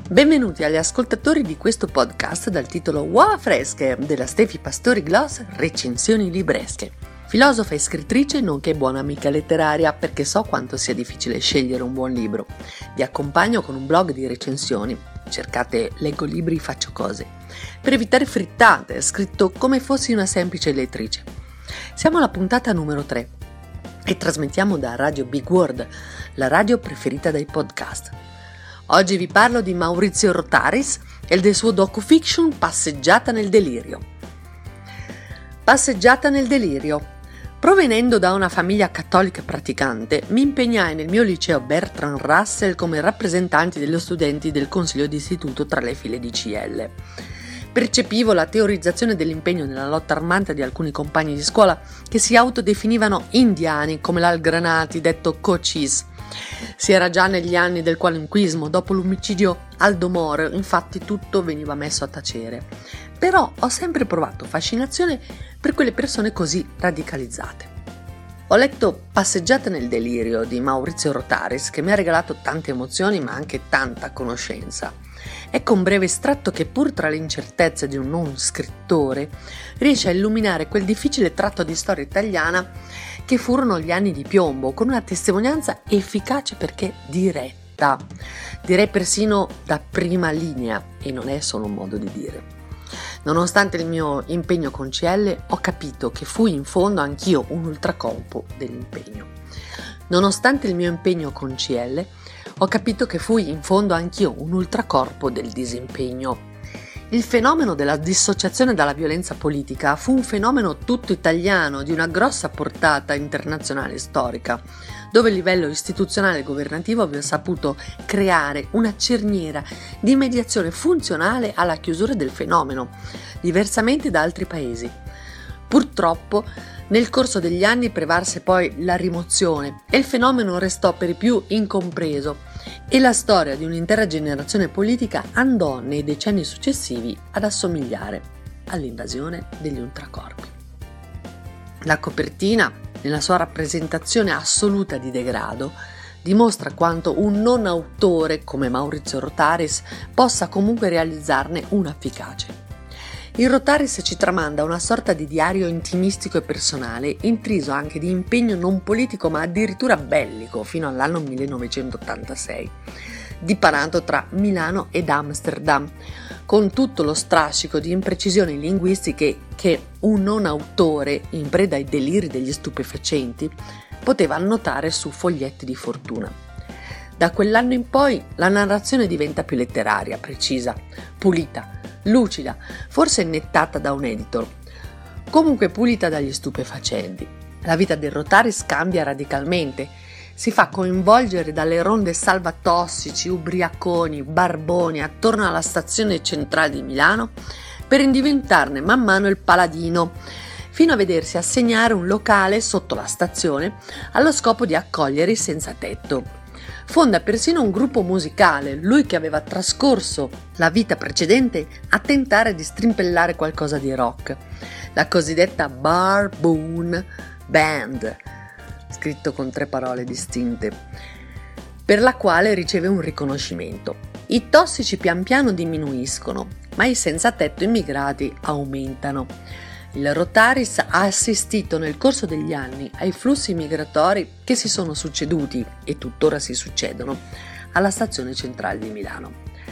Benvenuti agli ascoltatori di questo podcast dal titolo Uova fresche della Stefi Pastori Gloss, recensioni libresche. Filosofa e scrittrice nonché buona amica letteraria, perché so quanto sia difficile scegliere un buon libro. Vi accompagno con un blog di recensioni. Cercate Leggo libri, faccio cose. Per evitare frittate, scritto come fossi una semplice lettrice. Siamo alla puntata numero 3 e trasmettiamo da Radio Big World, la radio preferita dai podcast. Oggi vi parlo di Maurizio Rotaris e del suo docufiction Passeggiata nel delirio. Passeggiata nel delirio. Provenendo da una famiglia cattolica praticante, mi impegnai nel mio liceo Bertrand Russell come rappresentante dello studenti del consiglio d'istituto tra le file di CL. Percepivo la teorizzazione dell'impegno nella lotta armata di alcuni compagni di scuola che si autodefinivano indiani, come l'Al Granati, detto Cochise. Si era già negli anni del qualunquismo, dopo l'omicidio Aldo Moro, infatti tutto veniva messo a tacere. Però ho sempre provato fascinazione per quelle persone così radicalizzate. Ho letto Passeggiata nel delirio di Maurizio Rotaris, che mi ha regalato tante emozioni ma anche tanta conoscenza. Ecco un breve estratto che, pur tra le incertezze di un non scrittore, riesce a illuminare quel difficile tratto di storia italiana che furono gli anni di piombo, con una testimonianza efficace perché diretta, direi persino da prima linea, e non è solo un modo di dire. Nonostante il mio impegno con CL, ho capito che fui in fondo anch'io un ultracorpo dell'impegno. Nonostante il mio impegno con CL, ho capito che fui in fondo anch'io un ultracorpo del disimpegno. Il fenomeno della dissociazione dalla violenza politica fu un fenomeno tutto italiano di una grossa portata internazionale storica, dove il livello istituzionale e governativo aveva saputo creare una cerniera di mediazione funzionale alla chiusura del fenomeno, diversamente da altri paesi. Purtroppo, nel corso degli anni prevalse poi la rimozione e il fenomeno restò per i più incompreso e la storia di un'intera generazione politica andò nei decenni successivi ad assomigliare all'invasione degli ultracorpi. La copertina, nella sua rappresentazione assoluta di degrado, dimostra quanto un non autore come Maurizio Rotaris possa comunque realizzarne una efficace. Il Rotaris ci tramanda una sorta di diario intimistico e personale, intriso anche di impegno non politico ma addirittura bellico fino all'anno 1986, dipanato tra Milano ed Amsterdam, con tutto lo strascico di imprecisioni linguistiche che un non autore, in preda ai deliri degli stupefacenti, poteva annotare su foglietti di fortuna. Da quell'anno in poi la narrazione diventa più letteraria, precisa, pulita, lucida, forse innettata da un editor, comunque pulita dagli stupefacenti. La vita del Rotaris cambia radicalmente, si fa coinvolgere dalle ronde salvatossici, ubriaconi, barboni attorno alla stazione centrale di Milano per diventarne man mano il paladino, fino a vedersi assegnare un locale sotto la stazione allo scopo di accogliere i senza tetto. Fonda persino un gruppo musicale, lui che aveva trascorso la vita precedente a tentare di strimpellare qualcosa di rock, la cosiddetta Barboon Band, scritto con 3 parole distinte, per la quale riceve un riconoscimento. I tossici pian piano diminuiscono, ma i senza tetto immigrati aumentano. Il Rotaris ha assistito nel corso degli anni ai flussi migratori che si sono succeduti e tuttora si succedono alla stazione centrale di Milano.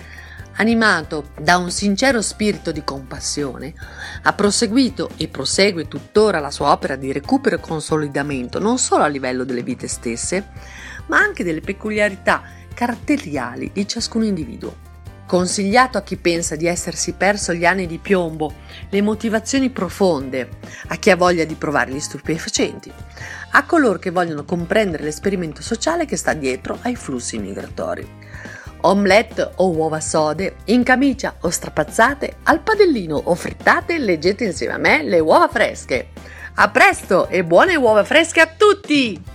Animato da un sincero spirito di compassione, ha proseguito e prosegue tuttora la sua opera di recupero e consolidamento non solo a livello delle vite stesse, ma anche delle peculiarità caratteriali di ciascun individuo. Consigliato a chi pensa di essersi perso gli anni di piombo, le motivazioni profonde, a chi ha voglia di provare gli stupefacenti, a coloro che vogliono comprendere l'esperimento sociale che sta dietro ai flussi migratori. Omelette o uova sode, in camicia o strapazzate, al padellino o frittate, leggete insieme a me le uova fresche. A presto e buone uova fresche a tutti!